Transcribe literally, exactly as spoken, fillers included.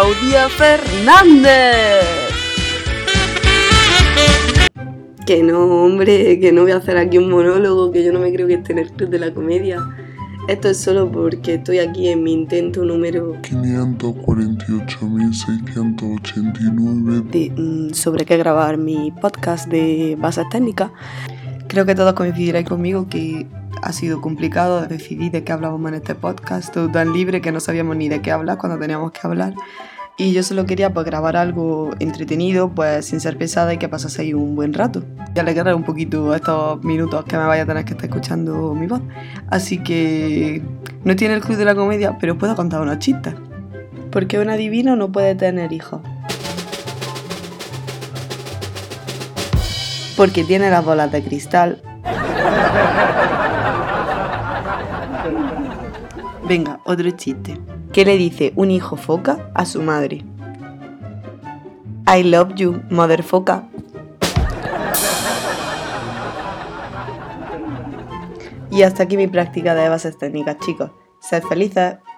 Claudia Fernández. Que no, hombre, que no voy a hacer aquí un monólogo, que yo no me creo que esté en el Club de la Comedia. Esto es solo porque estoy aquí en mi intento número quinientos cuarenta y ocho mil seiscientos ochenta y nueve de, mm, sobre qué grabar mi podcast de bases técnicas. Creo que todos coincidiréis conmigo que ha sido complicado decidir de qué hablábamos en este podcast, todo tan libre que no sabíamos ni de qué hablar cuando teníamos que hablar. Y yo solo quería pues grabar algo entretenido, pues sin ser pesada y que pasaseis un buen rato. Y alegrar un poquito estos minutos que me vaya a tener que estar escuchando mi voz. Así que no tiene el Club de la Comedia, pero os puedo contar unos chistes. Porque un adivino no puede tener hijos. Porque tiene las bolas de cristal. Venga, otro chiste. ¿Qué le dice un hijo foca a su madre? I love you, mother foca. Y hasta aquí mi práctica de bases técnicas, chicos. Sed felices.